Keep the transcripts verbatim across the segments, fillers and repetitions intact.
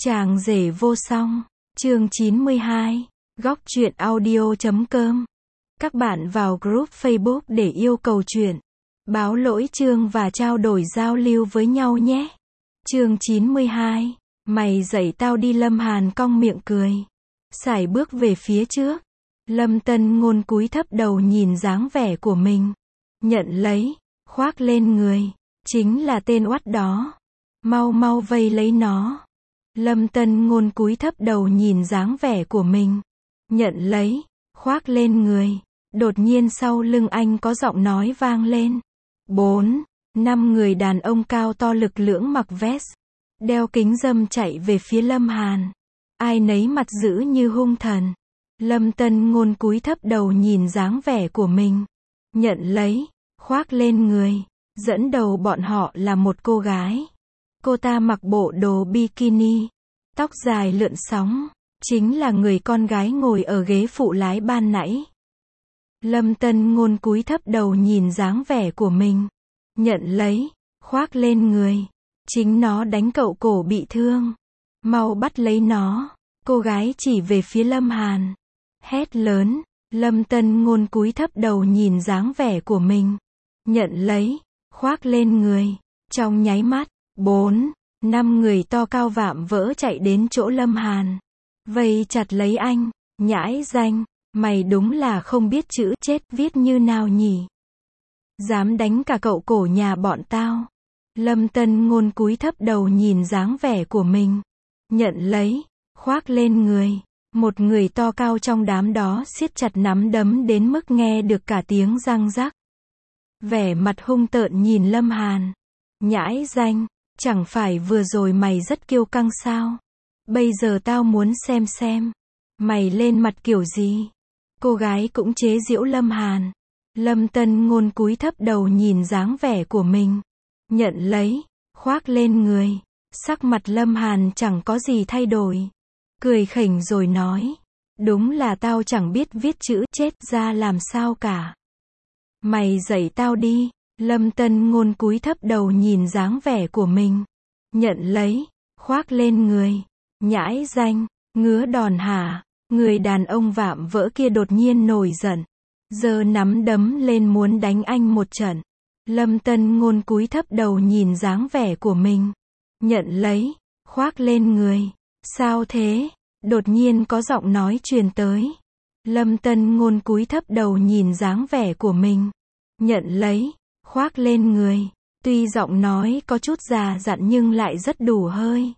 Chàng rể vô song, chương chín mươi hai, góc truyện audio chấm com. Các bạn vào group Facebook để yêu cầu truyện, báo lỗi chương và trao đổi giao lưu với nhau nhé. Chương chín mươi hai, mày dạy tao đi. Lâm Hàn cong miệng cười, sải bước về phía trước. Lâm Tân Ngôn cúi thấp đầu nhìn dáng vẻ của mình, nhận lấy, khoác lên người, chính là tên oắt đó. Mau mau vây lấy nó. Lâm Tân Ngôn cúi thấp đầu nhìn dáng vẻ của mình, nhận lấy, khoác lên người. Đột nhiên sau lưng anh có giọng nói vang lên. Bốn, năm người đàn ông cao to lực lưỡng mặc vest, đeo kính râm chạy về phía Lâm Hàn. Ai nấy mặt dữ như hung thần. Lâm Tân Ngôn cúi thấp đầu nhìn dáng vẻ của mình, nhận lấy, khoác lên người. Dẫn đầu bọn họ là một cô gái. Cô ta mặc bộ đồ bikini, tóc dài lượn sóng, chính là người con gái ngồi ở ghế phụ lái ban nãy. Lâm Tân Ngôn cúi thấp đầu nhìn dáng vẻ của mình, nhận lấy, khoác lên người. Chính nó đánh cậu cổ bị thương. Mau bắt lấy nó. Cô gái chỉ về phía Lâm Hàn, hét lớn. Lâm Tân Ngôn cúi thấp đầu nhìn dáng vẻ của mình, nhận lấy, khoác lên người. Trong nháy mắt, bốn, năm người to cao vạm vỡ chạy đến chỗ Lâm Hàn, vây chặt lấy anh. Nhãi danh, mày đúng là không biết chữ chết viết như nào nhỉ? Dám đánh cả cậu cổ nhà bọn tao. Lâm Tân Ngôn cúi thấp đầu nhìn dáng vẻ của mình, nhận lấy, khoác lên người. Một người to cao trong đám đó siết chặt nắm đấm đến mức nghe được cả tiếng răng rắc. Vẻ mặt hung tợn nhìn Lâm Hàn. Nhãi danh, chẳng phải vừa rồi mày rất kiêu căng sao? Bây giờ tao muốn xem xem mày lên mặt kiểu gì. Cô gái cũng chế giễu Lâm Hàn. Lâm Tân Ngôn cúi thấp đầu nhìn dáng vẻ của mình, nhận lấy, khoác lên người. Sắc mặt Lâm Hàn chẳng có gì thay đổi, cười khỉnh rồi nói. Đúng là tao chẳng biết viết chữ chết ra làm sao cả. Mày dạy tao đi. Lâm Tân Ngôn cúi thấp đầu nhìn dáng vẻ của mình, nhận lấy, khoác lên người. Nhãi danh, ngứa đòn hả? Người đàn ông vạm vỡ kia đột nhiên nổi giận, giơ nắm đấm lên muốn đánh anh một trận. Lâm Tân Ngôn cúi thấp đầu nhìn dáng vẻ của mình, nhận lấy, khoác lên người. Sao thế? Đột nhiên có giọng nói truyền tới. Lâm Tân Ngôn cúi thấp đầu nhìn dáng vẻ của mình, nhận lấy, khoác lên người. Tuy giọng nói có chút già dặn nhưng lại rất đủ hơi.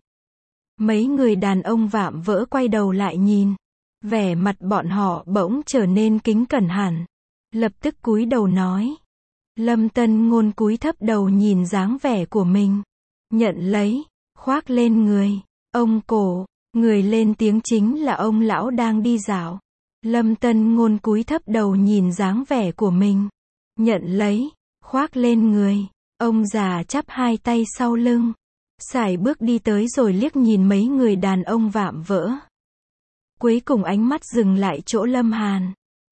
Mấy người đàn ông vạm vỡ quay đầu lại nhìn. Vẻ mặt bọn họ bỗng trở nên kính cẩn hẳn. Lập tức cúi đầu nói. Lâm Tân Ngôn cúi thấp đầu nhìn dáng vẻ của mình, nhận lấy, khoác lên người. Ông cổ, người lên tiếng chính là ông lão đang đi dạo. Lâm Tân Ngôn cúi thấp đầu nhìn dáng vẻ của mình, nhận lấy, khoác lên người. Ông già chắp hai tay sau lưng, sải bước đi tới rồi liếc nhìn mấy người đàn ông vạm vỡ. Cuối cùng ánh mắt dừng lại chỗ Lâm Hàn,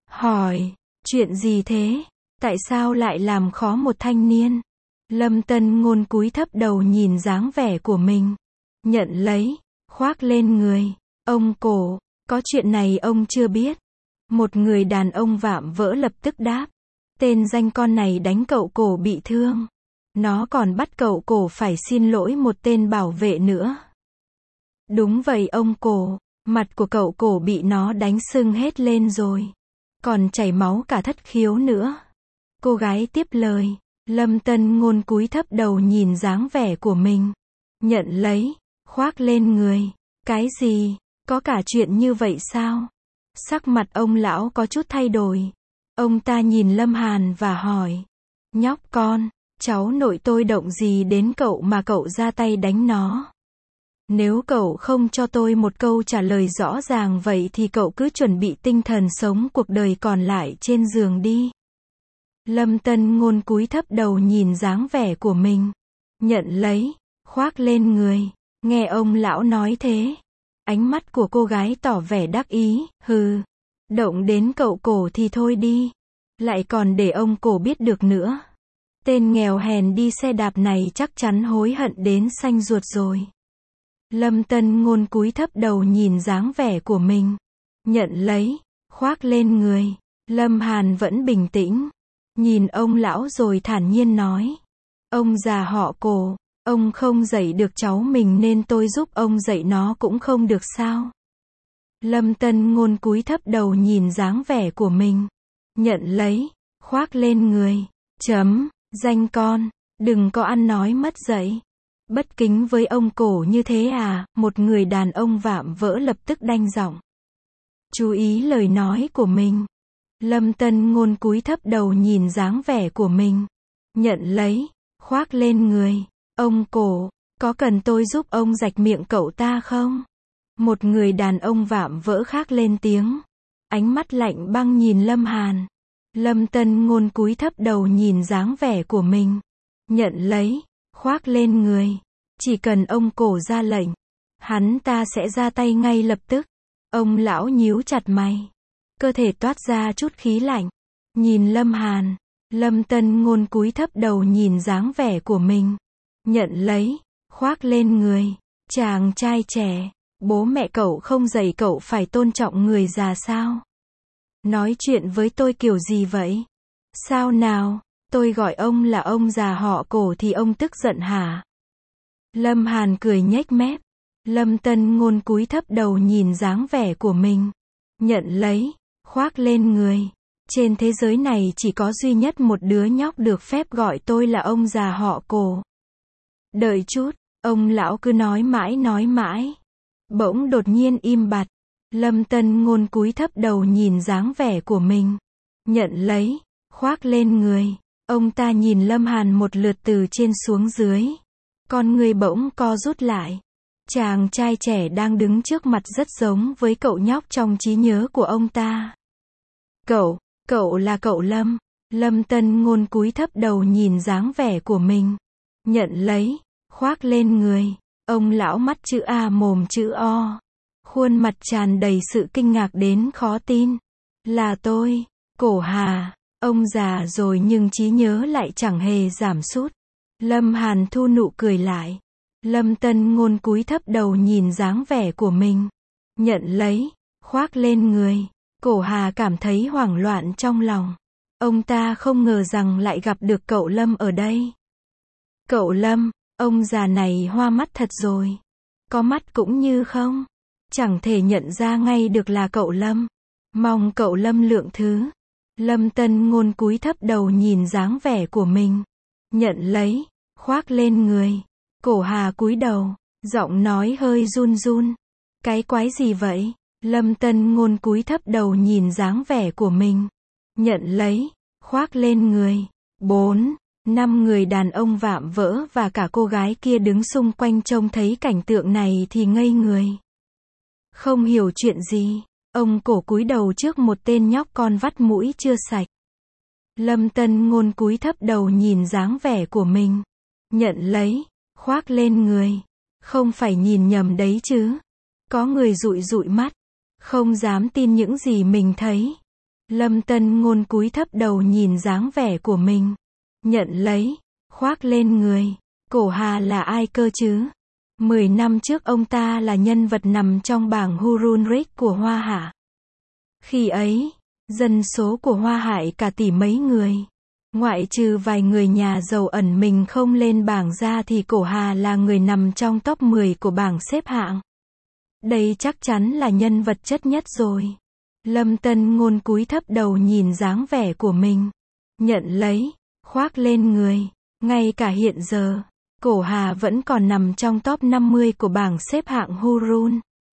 hỏi, chuyện gì thế? Tại sao lại làm khó một thanh niên? Lâm Tân Ngôn cúi thấp đầu nhìn dáng vẻ của mình, nhận lấy, khoác lên người. Ông cổ, có chuyện này ông chưa biết. Một người đàn ông vạm vỡ lập tức đáp. Tên danh con này đánh cậu cổ bị thương. Nó còn bắt cậu cổ phải xin lỗi một tên bảo vệ nữa. Đúng vậy ông cổ, mặt của cậu cổ bị nó đánh sưng hết lên rồi. Còn chảy máu cả thất khiếu nữa. Cô gái tiếp lời. Lâm Tân Ngôn cúi thấp đầu nhìn dáng vẻ của mình, nhận lấy, khoác lên người. Cái gì? Có cả chuyện như vậy sao? Sắc mặt ông lão có chút thay đổi. Ông ta nhìn Lâm Hàn và hỏi. Nhóc con, cháu nội tôi động gì đến cậu mà cậu ra tay đánh nó? Nếu cậu không cho tôi một câu trả lời rõ ràng vậy thì cậu cứ chuẩn bị tinh thần sống cuộc đời còn lại trên giường đi. Lâm Tân Ngôn cúi thấp đầu nhìn dáng vẻ của mình, nhận lấy, khoác lên người. Nghe ông lão nói thế, ánh mắt của cô gái tỏ vẻ đắc ý. Hừ, động đến cậu cổ thì thôi đi, lại còn để ông cổ biết được nữa. Tên nghèo hèn đi xe đạp này chắc chắn hối hận đến xanh ruột rồi. Lâm Tân Ngôn cúi thấp đầu nhìn dáng vẻ của mình. Nhận lấy, khoác lên người. Lâm Hàn vẫn bình tĩnh. Nhìn ông lão rồi thản nhiên nói. Ông già họ Cổ, ông không dạy được cháu mình nên tôi giúp ông dạy nó cũng không được sao? Lâm Tân Ngôn cúi thấp đầu nhìn dáng vẻ của mình. Nhận lấy, khoác lên người. Chấm, danh con, đừng có ăn nói mất dạy. Bất kính với ông Cổ như thế à? Một người đàn ông vạm vỡ lập tức đanh giọng. Chú ý lời nói của mình. Lâm Tân Ngôn cúi thấp đầu nhìn dáng vẻ của mình. Nhận lấy, khoác lên người. Ông Cổ, có cần tôi giúp ông rạch miệng cậu ta không? Một người đàn ông vạm vỡ khác lên tiếng. Ánh mắt lạnh băng nhìn Lâm Hàn. Lâm Tân Ngôn cúi thấp đầu nhìn dáng vẻ của mình. Nhận lấy, khoác lên người. Chỉ cần ông Cổ ra lệnh, hắn ta sẽ ra tay ngay lập tức. Ông lão nhíu chặt mày. Cơ thể toát ra chút khí lạnh. Nhìn Lâm Hàn. Lâm Tân Ngôn cúi thấp đầu nhìn dáng vẻ của mình. Nhận lấy, khoác lên người. Chàng trai trẻ, bố mẹ cậu không dạy cậu phải tôn trọng người già sao? Nói chuyện với tôi kiểu gì vậy? Sao nào, tôi gọi ông là ông già họ Cổ thì ông tức giận hả? Lâm Hàn cười nhếch mép. Lâm Tân Ngôn cúi thấp đầu nhìn dáng vẻ của mình. Nhận lấy, khoác lên người. Trên thế giới này chỉ có duy nhất một đứa nhóc được phép gọi tôi là ông già họ Cổ. Đợi chút, ông lão cứ nói mãi nói mãi. Bỗng đột nhiên im bặt. Lâm Tân Ngôn cúi thấp đầu nhìn dáng vẻ của mình. Nhận lấy, khoác lên người. Ông ta nhìn Lâm Hàn một lượt từ trên xuống dưới. Con người bỗng co rút lại. Chàng trai trẻ đang đứng trước mặt rất giống với cậu nhóc trong trí nhớ của ông ta. Cậu, cậu là cậu Lâm. Lâm Tân Ngôn cúi thấp đầu nhìn dáng vẻ của mình. Nhận lấy, khoác lên người. Ông lão mắt chữ A mồm chữ O. Khuôn mặt tràn đầy sự kinh ngạc đến khó tin. Là tôi, Cổ Hà. Ông già rồi nhưng trí nhớ lại chẳng hề giảm sút. Lâm Hàn thu nụ cười lại. Lâm Tân Ngôn cúi thấp đầu nhìn dáng vẻ của mình. Nhận lấy, khoác lên người. Cổ Hà cảm thấy hoảng loạn trong lòng. Ông ta không ngờ rằng lại gặp được cậu Lâm ở đây. Cậu Lâm, ông già này hoa mắt thật rồi. Có mắt cũng như không. Chẳng thể nhận ra ngay được là cậu Lâm. Mong cậu Lâm lượng thứ. Lâm Tân Ngôn cúi thấp đầu nhìn dáng vẻ của mình. Nhận lấy, khoác lên người. Cổ Hà cúi đầu, giọng nói hơi run run. Cái quái gì vậy? Lâm Tân Ngôn cúi thấp đầu nhìn dáng vẻ của mình. Nhận lấy, khoác lên người. Bốn, năm người đàn ông vạm vỡ và cả cô gái kia đứng xung quanh trông thấy cảnh tượng này thì ngây người. Không hiểu chuyện gì, ông Cổ cúi đầu trước một tên nhóc con vắt mũi chưa sạch. Lâm Tân Ngôn cúi thấp đầu nhìn dáng vẻ của mình. Nhận lấy, khoác lên người. Không phải nhìn nhầm đấy chứ. Có người dụi dụi mắt. Không dám tin những gì mình thấy. Lâm Tân Ngôn cúi thấp đầu nhìn dáng vẻ của mình. Nhận lấy, khoác lên người. Cổ Hà là ai cơ chứ? Mười năm trước ông ta là nhân vật nằm trong bảng Hurunric của Hoa Hạ. Khi ấy, dân số của Hoa Hạ cả tỷ mấy người. Ngoại trừ vài người nhà giàu ẩn mình không lên bảng ra thì Cổ Hà là người nằm trong top mười của bảng xếp hạng. Đây chắc chắn là nhân vật chất nhất rồi. Lâm Tân Ngôn cúi thấp đầu nhìn dáng vẻ của mình. Nhận lấy, khoác lên người. Ngay cả hiện giờ, Cổ Hà vẫn còn nằm trong top năm mươi của bảng xếp hạng Hurun.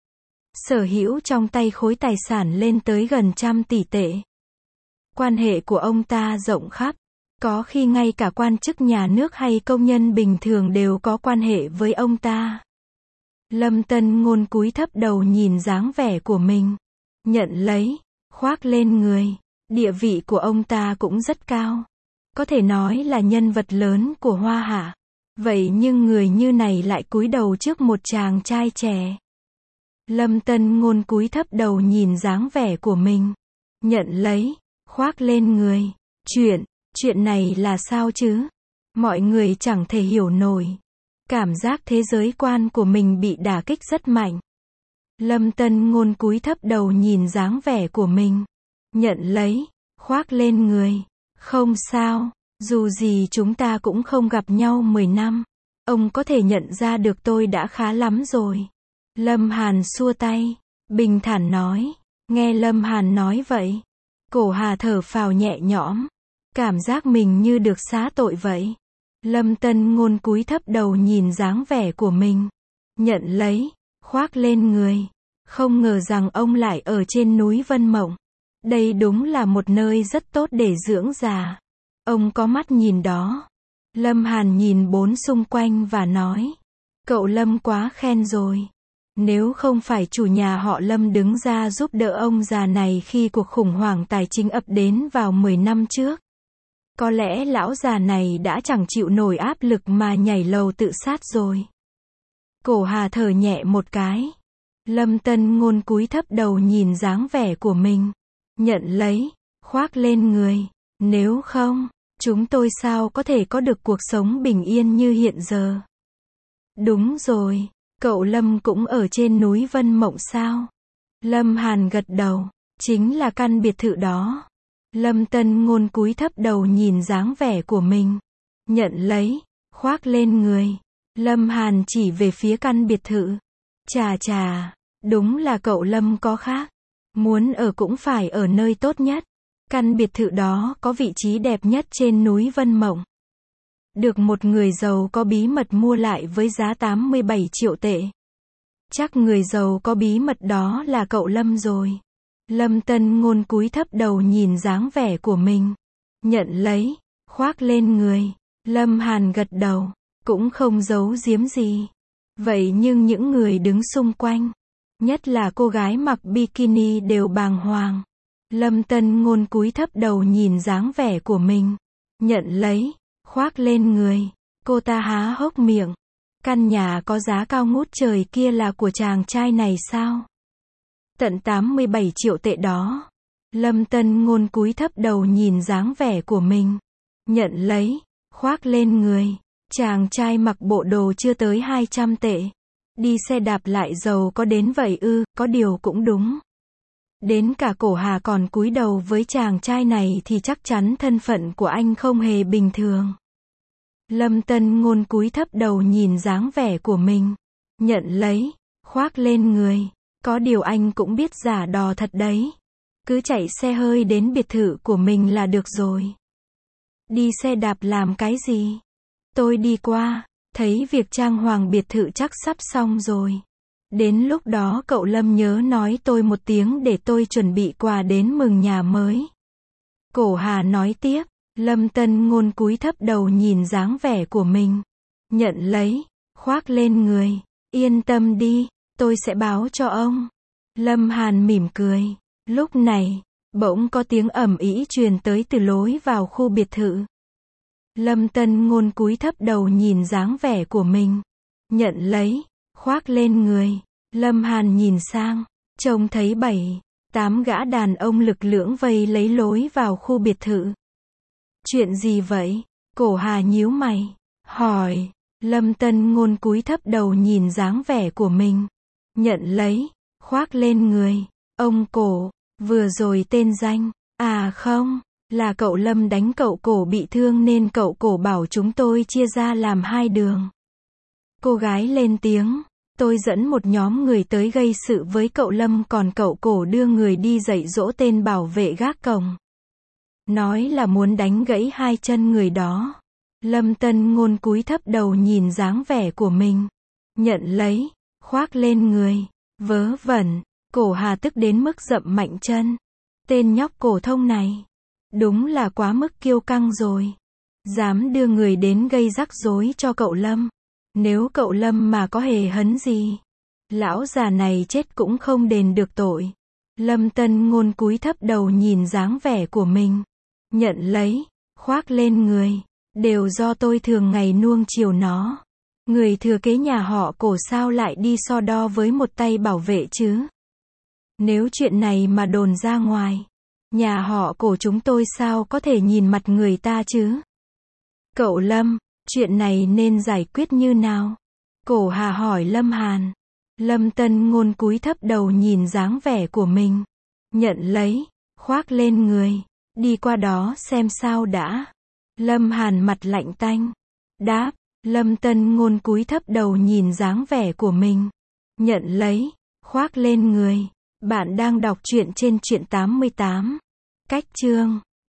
Sở hữu trong tay khối tài sản lên tới gần trăm tỷ tệ. Quan hệ của ông ta rộng khắp. Có khi ngay cả quan chức nhà nước hay công nhân bình thường đều có quan hệ với ông ta. Lâm Tân Ngôn cúi thấp đầu nhìn dáng vẻ của mình. Nhận lấy, khoác lên người. Địa vị của ông ta cũng rất cao. Có thể nói là nhân vật lớn của Hoa Hạ. Vậy nhưng người như này lại cúi đầu trước một chàng trai trẻ. Lâm Tân Ngôn cúi thấp đầu nhìn dáng vẻ của mình. Nhận lấy, khoác lên người. Chuyện, chuyện này là sao chứ? Mọi người chẳng thể hiểu nổi. Cảm giác thế giới quan của mình bị đả kích rất mạnh. Lâm Tân Ngôn cúi thấp đầu nhìn dáng vẻ của mình. Nhận lấy, khoác lên người. Không sao, dù gì chúng ta cũng không gặp nhau mười năm. Ông có thể nhận ra được tôi đã khá lắm rồi. Lâm Hàn xua tay, bình thản nói. Nghe Lâm Hàn nói vậy, Cổ Hà thở phào nhẹ nhõm. Cảm giác mình như được xá tội vậy. Lâm Tân Ngôn cúi thấp đầu nhìn dáng vẻ của mình. Nhận lấy, khoác lên người. Không ngờ rằng ông lại ở trên núi Vân Mộng. Đây đúng là một nơi rất tốt để dưỡng già. Ông có mắt nhìn đó. Lâm Hàn nhìn bốn xung quanh và nói. Cậu Lâm quá khen rồi. Nếu không phải chủ nhà họ Lâm đứng ra giúp đỡ ông già này khi cuộc khủng hoảng tài chính ập đến vào mười năm trước, có lẽ lão già này đã chẳng chịu nổi áp lực mà nhảy lầu tự sát rồi. Cổ Hà thở nhẹ một cái. Lâm Tân Ngôn cúi thấp đầu nhìn dáng vẻ của mình. Nhận lấy, khoác lên người. Nếu không, chúng tôi sao có thể có được cuộc sống bình yên như hiện giờ? Đúng rồi, cậu Lâm cũng ở trên núi Vân Mộng sao? Lâm Hàn gật đầu. Chính là căn biệt thự đó. Lâm Tân Ngôn cúi thấp đầu nhìn dáng vẻ của mình. Nhận lấy, khoác lên người. Lâm Hàn chỉ về phía căn biệt thự. Chà chà, đúng là cậu Lâm có khác. Muốn ở cũng phải ở nơi tốt nhất. Căn biệt thự đó có vị trí đẹp nhất trên núi Vân Mộng. Được một người giàu có bí mật mua lại với giá tám mươi bảy triệu tệ. Chắc người giàu có bí mật đó là cậu Lâm rồi. Lâm Tân Ngôn cúi thấp đầu nhìn dáng vẻ của mình. Nhận lấy, khoác lên người. Lâm Hàn gật đầu, cũng không giấu giếm gì. Vậy nhưng những người đứng xung quanh, nhất là cô gái mặc bikini đều bàng hoàng. Lâm Tân Ngôn cúi thấp đầu nhìn dáng vẻ của mình. Nhận lấy, khoác lên người. Cô ta há hốc miệng. Căn nhà có giá cao ngút trời kia là của chàng trai này sao? Tận tám mươi bảy triệu tệ đó. Lâm Tân Ngôn cúi thấp đầu nhìn dáng vẻ của mình. Nhận lấy, khoác lên người. Chàng trai mặc bộ đồ chưa tới hai trăm tệ. Đi xe đạp lại giàu có đến vậy ư? Có điều cũng đúng. Đến cả Cổ Hà còn cúi đầu với chàng trai này thì chắc chắn thân phận của anh không hề bình thường. Lâm Tân Ngôn cúi thấp đầu nhìn dáng vẻ của mình. Nhận lấy, khoác lên người. Có điều anh cũng biết giả đò thật đấy. Cứ chạy xe hơi đến biệt thự của mình là được rồi. Đi xe đạp làm cái gì? Tôi đi qua, thấy việc trang hoàng biệt thự chắc sắp xong rồi. Đến lúc đó cậu Lâm nhớ nói tôi một tiếng để tôi chuẩn bị quà đến mừng nhà mới. Cổ Hà nói tiếp. Lâm Tân Ngôn cúi thấp đầu nhìn dáng vẻ của mình. Nhận lấy, khoác lên người. Yên tâm đi, tôi sẽ báo cho ông. Lâm Hàn mỉm cười. Lúc này, bỗng có tiếng ầm ĩ truyền tới từ lối vào khu biệt thự. Lâm Tân Ngôn cúi thấp đầu nhìn dáng vẻ của mình. Nhận lấy, khoác lên người. Lâm Hàn nhìn sang, trông thấy bảy, tám gã đàn ông lực lưỡng vây lấy lối vào khu biệt thự. Chuyện gì vậy? Cổ Hà nhíu mày, hỏi. Lâm Tân Ngôn cúi thấp đầu nhìn dáng vẻ của mình. Nhận lấy, khoác lên người. Ông Cổ, vừa rồi tên danh. À không, là cậu Lâm đánh cậu Cổ bị thương nên cậu Cổ bảo chúng tôi chia ra làm hai đường. Cô gái lên tiếng. Tôi dẫn một nhóm người tới gây sự với cậu Lâm còn cậu Cổ đưa người đi dạy dỗ tên bảo vệ gác cổng. Nói là muốn đánh gãy hai chân người đó. Lâm Tân Ngôn cúi thấp đầu nhìn dáng vẻ của mình. Nhận lấy, khoác lên người. Vớ vẩn, Cổ Hà tức đến mức dậm mạnh chân. Tên nhóc Cổ Thông này, đúng là quá mức kiêu căng rồi. Dám đưa người đến gây rắc rối cho cậu Lâm. Nếu cậu Lâm mà có hề hấn gì, lão già này chết cũng không đền được tội. Lâm Tân Ngôn cúi thấp đầu nhìn dáng vẻ của mình. Nhận lấy, khoác lên người. Đều do tôi thường ngày nuông chiều nó. Người thừa kế nhà họ Cổ sao lại đi so đo với một tay bảo vệ chứ? Nếu chuyện này mà đồn ra ngoài, nhà họ Cổ chúng tôi sao có thể nhìn mặt người ta chứ? Cậu Lâm, Chuyện này nên giải quyết như nào? Cổ Hà hỏi Lâm Hàn. Lâm Tân Ngôn cúi thấp đầu nhìn dáng vẻ của mình. Nhận lấy, khoác lên người. Đi qua đó xem sao đã. Lâm Hàn mặt lạnh tanh. Đáp, Lâm Tân Ngôn cúi thấp đầu nhìn dáng vẻ của mình. Nhận lấy, khoác lên người. Bạn đang đọc truyện trên truyện tám mươi tám. Cách chương.